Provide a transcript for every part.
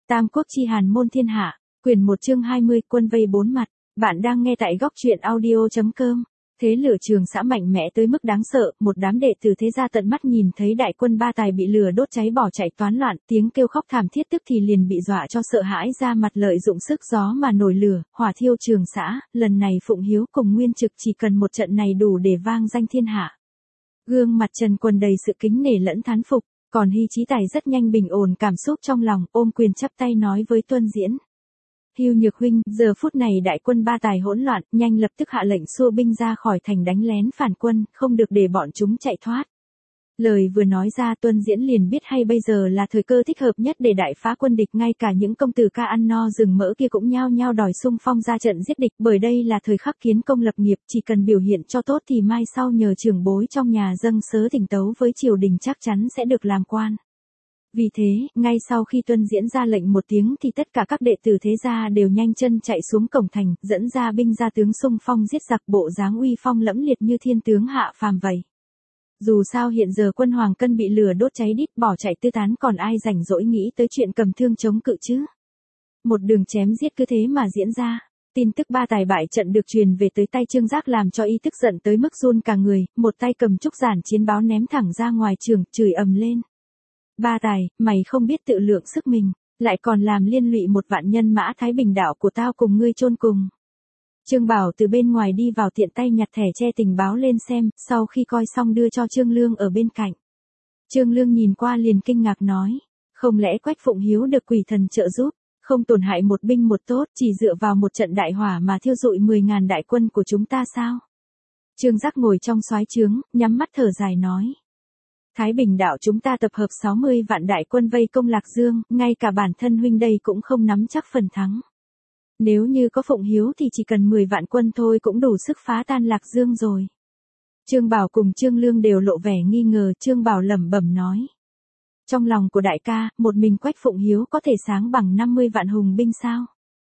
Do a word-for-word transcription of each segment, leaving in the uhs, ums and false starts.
Tam quốc chi Hàn môn thiên hạ, quyển một chương hai mươi, quân vây bốn mặt. Bạn đang nghe tại góc truyện audio chấm com. Thế lửa Trường Xã mạnh mẽ tới mức đáng sợ, một đám đệ tử thế gia tận mắt nhìn thấy đại quân Ba Tài bị lửa đốt cháy bỏ chạy toán loạn, tiếng kêu khóc thảm thiết tức thì liền bị dọa cho sợ hãi ra mặt, lợi dụng sức gió mà nổi lửa, hỏa thiêu Trường Xã. Lần này Phụng Hiếu cùng Nguyên Trực chỉ cần một trận này đủ để vang danh thiên hạ. Gương mặt Trần Quần đầy sự kính nể lẫn thán phục, còn Hy Chí Tài rất nhanh bình ổn cảm xúc trong lòng, ôm quyền chắp tay nói với Tuân Diễn: Hưu Nhược huynh, giờ phút này đại quân Ba Tài hỗn loạn, nhanh lập tức hạ lệnh xua binh ra khỏi thành đánh lén phản quân, không được để bọn chúng chạy thoát. Lời vừa nói ra, Tuân Diễn liền biết hay bây giờ là thời cơ thích hợp nhất để đại phá quân địch, ngay cả những công tử ca ăn no rừng mỡ kia cũng nhao nhao đòi xung phong ra trận giết địch, bởi đây là thời khắc kiến công lập nghiệp, chỉ cần biểu hiện cho tốt thì mai sau nhờ trưởng bối trong nhà dâng sớ thỉnh tấu với triều đình chắc chắn sẽ được làm quan. Vì thế, ngay sau khi Tuân Diễn ra lệnh một tiếng thì tất cả các đệ tử thế gia đều nhanh chân chạy xuống cổng thành, dẫn ra binh ra tướng xung phong giết giặc, bộ dáng uy phong lẫm liệt như thiên tướng hạ phàm vậy. Dù sao hiện giờ quân Hoàng Cân bị lửa đốt cháy đít bỏ chạy tứ tán, còn ai rảnh rỗi nghĩ tới chuyện cầm thương chống cự chứ. Một đường chém giết cứ thế mà diễn ra. Tin tức Ba Tài bại trận được truyền về tới tay Trương Giác làm cho y tức giận tới mức run cả người, một tay cầm trúc giản chiến báo ném thẳng ra ngoài trường, chửi ầm lên: Ba Tài, mày không biết tự lượng sức mình, lại còn làm liên lụy một vạn nhân mã Thái Bình đạo của tao cùng ngươi chôn cùng. Trương Bảo từ bên ngoài đi vào tiện tay nhặt thẻ che tình báo lên xem, sau khi coi xong đưa cho Trương Lương ở bên cạnh. Trương Lương nhìn qua liền kinh ngạc nói: Không lẽ Quách Phụng Hiếu được quỷ thần trợ giúp, không tổn hại một binh một tốt, chỉ dựa vào một trận đại hỏa mà thiêu rụi mười ngàn đại quân của chúng ta sao? Trương Giác ngồi trong soái trướng, nhắm mắt thở dài nói: Thái Bình đạo chúng ta tập hợp sáu mươi vạn đại quân vây công Lạc Dương, ngay cả bản thân huynh đây cũng không nắm chắc phần thắng. Nếu như có Phụng Hiếu thì chỉ cần mười vạn quân thôi cũng đủ sức phá tan Lạc Dương rồi. Trương Bảo cùng Trương Lương đều lộ vẻ nghi ngờ. Trương Bảo lẩm bẩm nói: Trong lòng của đại ca, một mình Quách Phụng Hiếu có thể sáng bằng năm mươi vạn hùng binh sao?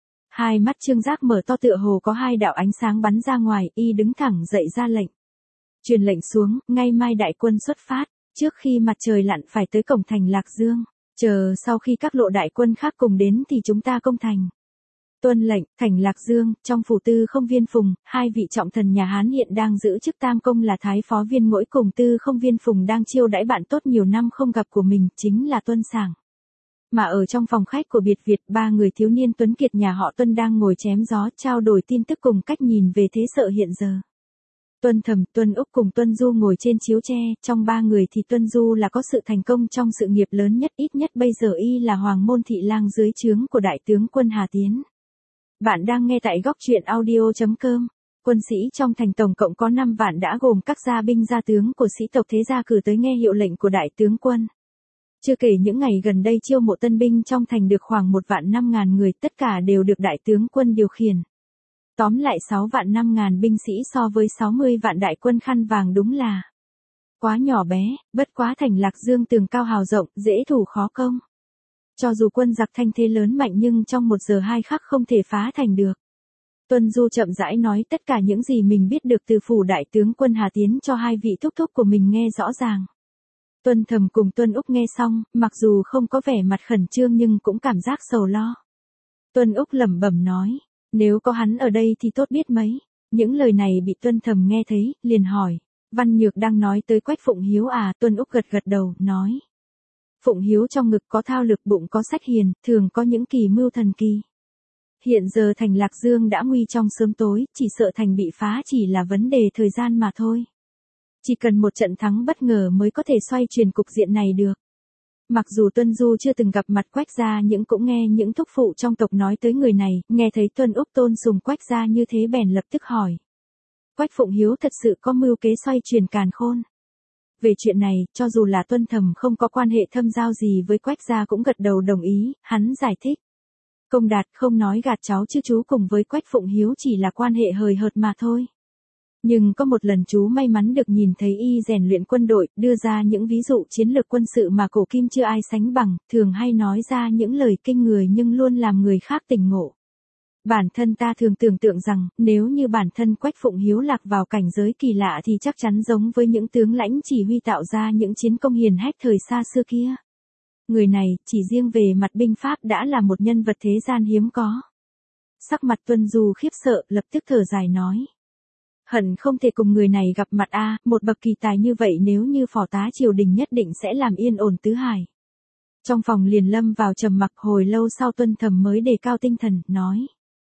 Hai mắt Trương Giác mở to tựa hồ có hai đạo ánh sáng bắn ra ngoài, y đứng thẳng dậy ra lệnh. Truyền lệnh xuống, ngay mai đại quân xuất phát, trước khi mặt trời lặn phải tới cổng thành Lạc Dương, chờ sau khi các lộ đại quân khác cùng đến thì chúng ta công thành. Tuân lệnh. Thành Lạc Dương, trong phủ Tư Không Viên Phùng, hai vị trọng thần nhà Hán hiện đang giữ chức tam công là Thái Phó Viên Ngỗi cùng Tư Không Viên Phùng đang chiêu đãi bạn tốt nhiều năm không gặp của mình, chính là Tuân Sảng. Mà ở trong phòng khách của biệt viện, ba người thiếu niên tuấn kiệt nhà họ Tuân đang ngồi chém gió, trao đổi tin tức cùng cách nhìn về thế sự hiện giờ. Tuân Thầm, Tuân Úc cùng Tuân Du ngồi trên chiếu tre, trong ba người thì Tuân Du là có sự thành công trong sự nghiệp lớn nhất, ít nhất bây giờ y là Hoàng Môn thị lang dưới trướng của đại tướng quân Hà Tiến. Bạn đang nghe tại góc truyện audio chấm com. Quân sĩ trong thành tổng cộng có năm vạn đã gồm các gia binh gia tướng của sĩ tộc thế gia cử tới nghe hiệu lệnh của đại tướng quân. Chưa kể những ngày gần đây chiêu mộ tân binh trong thành được khoảng một vạn năm ngàn người, tất cả đều được đại tướng quân điều khiển. Tóm lại sáu vạn năm ngàn binh sĩ so với sáu mươi vạn đại quân khăn vàng đúng là quá nhỏ bé, bất quá thành Lạc Dương tường cao hào rộng, dễ thủ khó công. Cho dù quân giặc thanh thế lớn mạnh nhưng trong một giờ hai khắc không thể phá thành được. Tuân Du chậm rãi nói tất cả những gì mình biết được từ phủ đại tướng quân Hà Tiến cho hai vị thúc thúc của mình nghe rõ ràng. Tuân Thầm cùng Tuân Úc nghe xong, mặc dù không có vẻ mặt khẩn trương nhưng cũng cảm giác sầu lo. Tuân Úc lẩm bẩm nói: Nếu có hắn ở đây thì tốt biết mấy. Những lời này bị Tuân Thầm nghe thấy, liền hỏi: Văn Nhược đang nói tới Quách Phụng Hiếu à? Tuân Úc gật gật đầu, nói: Phụng Hiếu trong ngực có thao lực, bụng có sách hiền, thường có những kỳ mưu thần kỳ. Hiện giờ thành Lạc Dương đã nguy trong sớm tối, chỉ sợ thành bị phá chỉ là vấn đề thời gian mà thôi. Chỉ cần một trận thắng bất ngờ mới có thể xoay chuyển cục diện này được. Mặc dù Tuân Du chưa từng gặp mặt Quách gia nhưng cũng nghe những thúc phụ trong tộc nói tới người này, nghe thấy Tuân Úc tôn sùng Quách gia như thế bèn lập tức hỏi: Quách Phụng Hiếu thật sự có mưu kế xoay chuyển càn khôn? Về chuyện này, cho dù là Tuân Thầm không có quan hệ thâm giao gì với Quách gia cũng gật đầu đồng ý, hắn giải thích: Công Đạt không nói gạt cháu chứ chú cùng với Quách Phụng Hiếu chỉ là quan hệ hời hợt mà thôi. Nhưng có một lần chú may mắn được nhìn thấy y rèn luyện quân đội, đưa ra những ví dụ chiến lược quân sự mà cổ kim chưa ai sánh bằng, thường hay nói ra những lời kinh người nhưng luôn làm người khác tỉnh ngộ. Bản thân ta thường tưởng tượng rằng, nếu như bản thân Quách Phụng Hiếu lạc vào cảnh giới kỳ lạ thì chắc chắn giống với những tướng lãnh chỉ huy tạo ra những chiến công hiển hách thời xa xưa kia. Người này, chỉ riêng về mặt binh pháp đã là một nhân vật thế gian hiếm có. Sắc mặt Tuân Du khiếp sợ, lập tức thở dài nói. Hận không thể cùng người này gặp mặt a, một bậc kỳ tài như vậy nếu như phò tá triều đình nhất định sẽ làm yên ổn tứ hải. Trong phòng liền lâm vào trầm mặc, hồi lâu sau Tuân Thầm mới đề cao tinh thần, nói.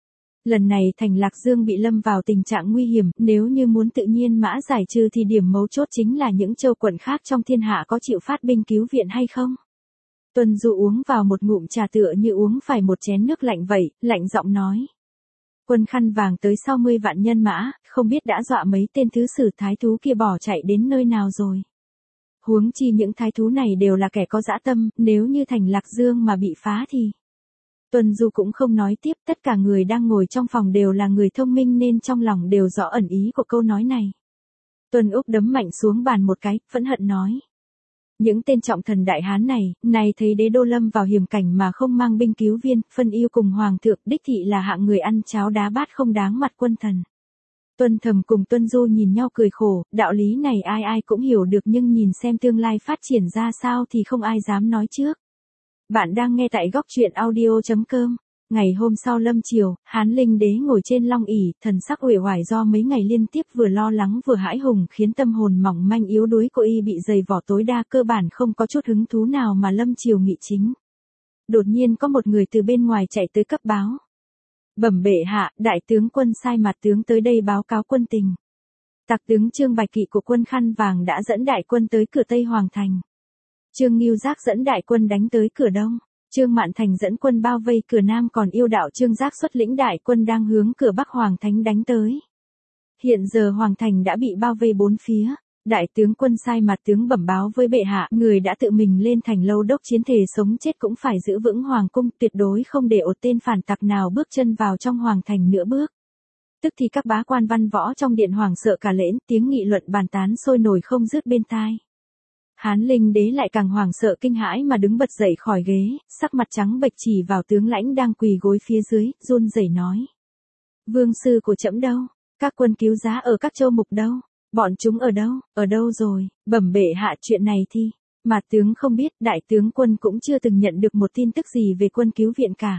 Lần này thành Lạc Dương bị lâm vào tình trạng nguy hiểm, nếu như muốn tự nhiên mã giải trừ thì điểm mấu chốt chính là những châu quận khác trong thiên hạ có chịu phát binh cứu viện hay không. Tuân Du uống vào một ngụm trà tựa như uống phải một chén nước lạnh vậy, lạnh giọng nói. Quân khăn vàng tới sáu mươi vạn nhân mã, không biết đã dọa mấy tên thứ sử thái thú kia bỏ chạy đến nơi nào rồi. Huống chi những thái thú này đều là kẻ có dã tâm, nếu như thành Lạc Dương mà bị phá thì. Tuân Du cũng không nói tiếp, tất cả người đang ngồi trong phòng đều là người thông minh nên trong lòng đều rõ ẩn ý của câu nói này. Tuân Úc đấm mạnh xuống bàn một cái, phẫn hận nói. Những tên trọng thần đại hán này, này thấy đế đô lâm vào hiểm cảnh mà không mang binh cứu viên, phân ưu cùng hoàng thượng, đích thị là hạng người ăn cháo đá bát không đáng mặt quân thần. Tuân Thầm cùng Tuân Du nhìn nhau cười khổ, đạo lý này ai ai cũng hiểu được nhưng nhìn xem tương lai phát triển ra sao thì không ai dám nói trước. Bạn đang nghe tại góc truyện audio chấm com. Ngày hôm sau lâm chiều, Hán Linh đế ngồi trên long ỷ, thần sắc uể oải do mấy ngày liên tiếp vừa lo lắng vừa hãi hùng khiến tâm hồn mỏng manh yếu đuối của y bị dày vỏ tối đa, cơ bản không có chút hứng thú nào mà lâm chiều nghị chính. Đột nhiên có một người từ bên ngoài chạy tới cấp báo. Bẩm bệ hạ, đại tướng quân sai mặt tướng tới đây báo cáo quân tình. Tặc tướng Trương Bạch Kỵ của quân khăn vàng đã dẫn đại quân tới cửa Tây Hoàng Thành. Trương Ngưu Giác dẫn đại quân đánh tới cửa Đông. Trương Mạn Thành dẫn quân bao vây cửa Nam, còn yêu đạo Trương Giác xuất lĩnh đại quân đang hướng cửa Bắc Hoàng Thánh đánh tới. Hiện giờ Hoàng Thành đã bị bao vây bốn phía. Đại tướng quân sai mặt tướng bẩm báo với bệ hạ, người đã tự mình lên thành lâu đốc chiến, thể sống chết cũng phải giữ vững hoàng cung, tuyệt đối không để một tên phản tặc nào bước chân vào trong Hoàng Thành nửa bước. Tức thì các bá quan văn võ trong điện hoàng sợ cả lễn, tiếng nghị luận bàn tán sôi nổi không dứt bên tai. Hán Linh đế lại càng hoảng sợ kinh hãi mà đứng bật dậy khỏi ghế, sắc mặt trắng bệch chỉ vào tướng lãnh đang quỳ gối phía dưới, run rẩy nói. Vương sư của trẫm đâu? Các quân cứu giá ở các châu mục đâu? Bọn chúng ở đâu? Ở đâu rồi? Bẩm bệ hạ, chuyện này thì, mà tướng không biết, đại tướng quân cũng chưa từng nhận được một tin tức gì về quân cứu viện cả.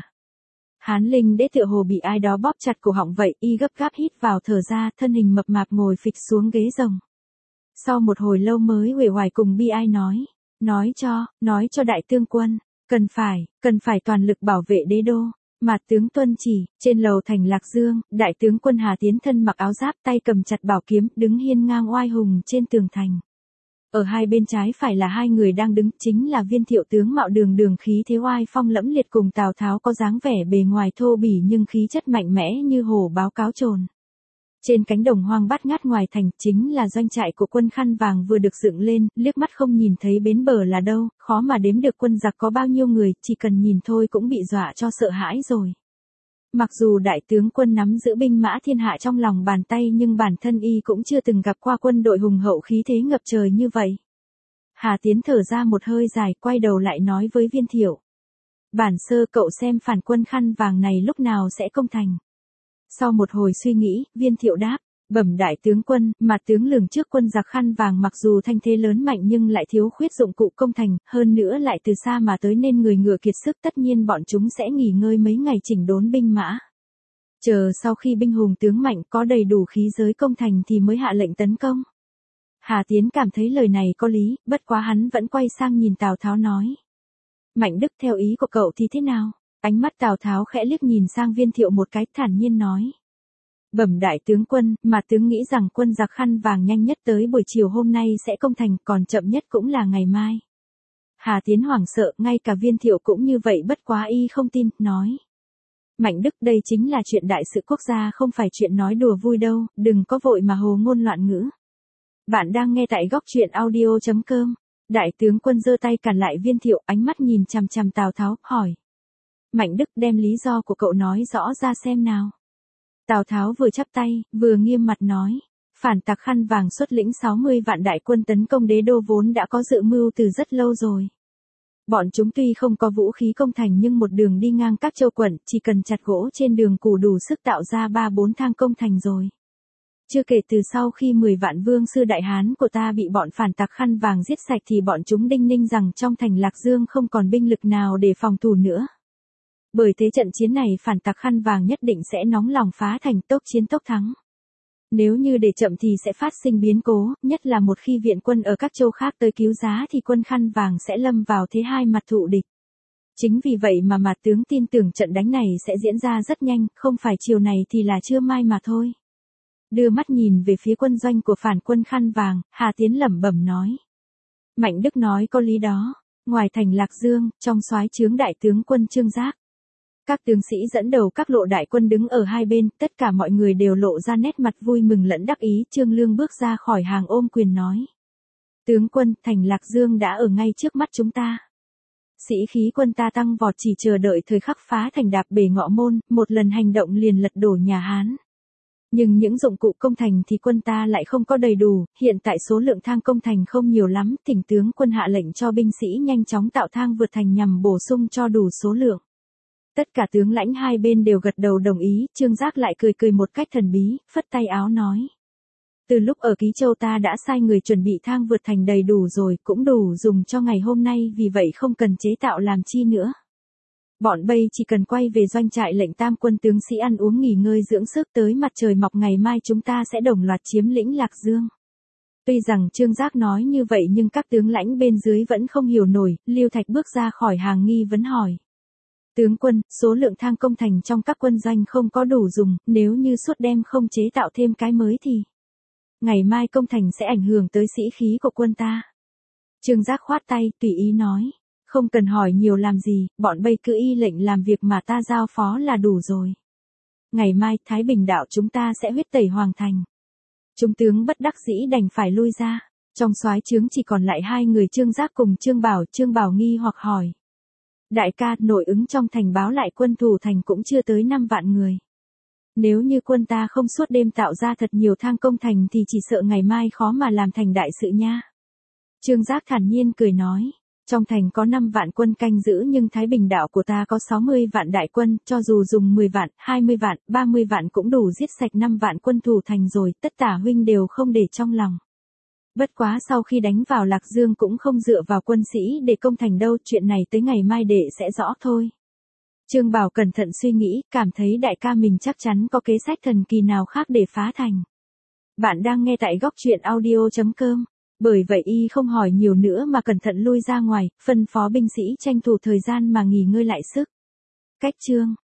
Hán Linh đế tựa hồ bị ai đó bóp chặt cổ họng vậy, y gấp gáp hít vào thở ra, thân hình mập mạp ngồi phịch xuống ghế rồng. Sau một hồi lâu mới uể oải cùng bi ai nói, nói cho, nói cho đại tướng quân, cần phải, cần phải toàn lực bảo vệ đế đô. Mạt tướng tuân chỉ, trên lầu thành Lạc Dương, đại tướng quân Hà Tiến thân mặc áo giáp, tay cầm chặt bảo kiếm, đứng hiên ngang oai hùng trên tường thành. Ở hai bên trái phải là hai người đang đứng, chính là Viên Thiệu tướng mạo đường đường khí thế oai phong lẫm liệt cùng Tào Tháo có dáng vẻ bề ngoài thô bỉ nhưng khí chất mạnh mẽ như hổ báo cáo trồn. Trên cánh đồng hoang bát ngát ngoài thành, chính là doanh trại của quân khăn vàng vừa được dựng lên, liếc mắt không nhìn thấy bến bờ là đâu, khó mà đếm được quân giặc có bao nhiêu người, chỉ cần nhìn thôi cũng bị dọa cho sợ hãi rồi. Mặc dù đại tướng quân nắm giữ binh mã thiên hạ trong lòng bàn tay nhưng bản thân y cũng chưa từng gặp qua quân đội hùng hậu khí thế ngập trời như vậy. Hà Tiến thở ra một hơi dài, quay đầu lại nói với Viên Thiệu. Bản sơ cậu xem phản quân khăn vàng này lúc nào sẽ công thành. Sau một hồi suy nghĩ, Viên Thiệu đáp, bẩm đại tướng quân, mà tướng lường trước quân giặc khăn vàng mặc dù thanh thế lớn mạnh nhưng lại thiếu khuyết dụng cụ công thành, hơn nữa lại từ xa mà tới nên người ngựa kiệt sức, tất nhiên bọn chúng sẽ nghỉ ngơi mấy ngày chỉnh đốn binh mã. Chờ sau khi binh hùng tướng mạnh có đầy đủ khí giới công thành thì mới hạ lệnh tấn công. Hà Tiến cảm thấy lời này có lý, bất quá hắn vẫn quay sang nhìn Tào Tháo nói. Mạnh Đức, theo ý của cậu thì thế nào? Ánh mắt Tào Tháo khẽ liếc nhìn sang Viên Thiệu một cái, thản nhiên nói. Bẩm đại tướng quân, mà tướng nghĩ rằng quân giặc khăn vàng nhanh nhất tới buổi chiều hôm nay sẽ công thành, còn chậm nhất cũng là ngày mai. Hà Tiến hoảng sợ, ngay cả Viên Thiệu cũng như vậy, bất quá y không tin, nói. Mạnh Đức, đây chính là chuyện đại sự quốc gia, không phải chuyện nói đùa vui đâu, đừng có vội mà hồ ngôn loạn ngữ. Bạn đang nghe tại góc truyện audio chấm com. Đại tướng quân giơ tay cản lại Viên Thiệu, ánh mắt nhìn chằm chằm Tào Tháo, hỏi. Mạnh Đức, đem lý do của cậu nói rõ ra xem nào. Tào Tháo vừa chắp tay, vừa nghiêm mặt nói. Phản tặc khăn vàng xuất lĩnh sáu mươi vạn đại quân tấn công đế đô vốn đã có dự mưu từ rất lâu rồi. Bọn chúng tuy không có vũ khí công thành nhưng một đường đi ngang các châu quận, chỉ cần chặt gỗ trên đường cù đủ sức tạo ra ba bốn thang công thành rồi. Chưa kể từ sau khi mười vạn vương sư đại hán của ta bị bọn phản tặc khăn vàng giết sạch thì bọn chúng đinh ninh rằng trong thành Lạc Dương không còn binh lực nào để phòng thủ nữa. Bởi thế trận chiến này phản tặc khăn vàng nhất định sẽ nóng lòng phá thành, tốc chiến tốc thắng. Nếu như để chậm thì sẽ phát sinh biến cố, nhất là một khi viện quân ở các châu khác tới cứu giá thì quân khăn vàng sẽ lâm vào thế hai mặt thụ địch. Chính vì vậy mà Mạt tướng tin tưởng trận đánh này sẽ diễn ra rất nhanh, không phải chiều này thì là trưa mai mà thôi. Đưa mắt nhìn về phía quân doanh của phản quân khăn vàng, Hà Tiến lẩm bẩm nói. Mạnh Đức nói có lý đó, ngoài thành Lạc Dương, trong soái trướng đại tướng quân Trương Giác. Các tướng sĩ dẫn đầu các lộ đại quân đứng ở hai bên, tất cả mọi người đều lộ ra nét mặt vui mừng lẫn đắc ý. Trương Lương bước ra khỏi hàng ôm quyền nói. Tướng quân, thành Lạc Dương đã ở ngay trước mắt chúng ta. Sĩ khí quân ta tăng vọt chỉ chờ đợi thời khắc phá thành đạp bể ngọ môn, một lần hành động liền lật đổ nhà Hán. Nhưng những dụng cụ công thành thì quân ta lại không có đầy đủ, hiện tại số lượng thang công thành không nhiều lắm, thỉnh tướng quân hạ lệnh cho binh sĩ nhanh chóng tạo thang vượt thành nhằm bổ sung cho đủ số lượng. Tất cả tướng lãnh hai bên đều gật đầu đồng ý, Trương Giác lại cười cười một cách thần bí, phất tay áo nói. Từ lúc ở Ký Châu ta đã sai người chuẩn bị thang vượt thành đầy đủ rồi, cũng đủ dùng cho ngày hôm nay, vì vậy không cần chế tạo làm chi nữa. Bọn Bây chỉ cần quay về doanh trại lệnh tam quân tướng sĩ ăn uống nghỉ ngơi dưỡng sức, tới mặt trời mọc ngày mai chúng ta sẽ đồng loạt chiếm lĩnh Lạc Dương. Tuy rằng Trương Giác nói như vậy nhưng các tướng lãnh bên dưới vẫn không hiểu nổi, Lưu Thạch bước ra khỏi hàng nghi vấn hỏi. Tướng quân, số lượng thang công thành trong các quân doanh không có đủ dùng, nếu như suốt đêm không chế tạo thêm cái mới thì ngày mai công thành sẽ ảnh hưởng tới sĩ khí của quân ta. Trương Giác khoát tay, tùy ý nói. Không cần hỏi nhiều làm gì, bọn Bây cứ y lệnh làm việc mà ta giao phó là đủ rồi. Ngày mai, Thái Bình đạo chúng ta sẽ huyết tẩy hoàng thành. Chúng tướng bất đắc dĩ đành phải lui ra. Trong soái trướng chỉ còn lại hai người Trương Giác cùng Trương Bảo. Trương Bảo nghi hoặc hỏi. Đại ca, nội ứng trong thành báo lại quân thủ thành cũng chưa tới năm vạn người. Nếu như quân ta không suốt đêm tạo ra thật nhiều thang công thành thì chỉ sợ ngày mai khó mà làm thành đại sự nha. Trương Giác thản nhiên cười nói. Trong thành có năm vạn quân canh giữ nhưng Thái Bình đạo của ta có sáu mươi vạn đại quân, cho dù dùng mười vạn, hai mươi vạn, ba mươi vạn cũng đủ giết sạch năm vạn quân thủ thành rồi, tất tả huynh đều không để trong lòng. Bất quá sau khi đánh vào Lạc Dương cũng không dựa vào quân sĩ để công thành đâu, chuyện này tới ngày mai đệ sẽ rõ thôi. Trương Bảo cẩn thận suy nghĩ, cảm thấy đại ca mình chắc chắn có kế sách thần kỳ nào khác để phá thành. Bạn đang nghe tại góc truyện audio chấm com. Bởi vậy y không hỏi nhiều nữa mà cẩn thận lui ra ngoài, phân phó binh sĩ tranh thủ thời gian mà nghỉ ngơi lại sức. Cách chương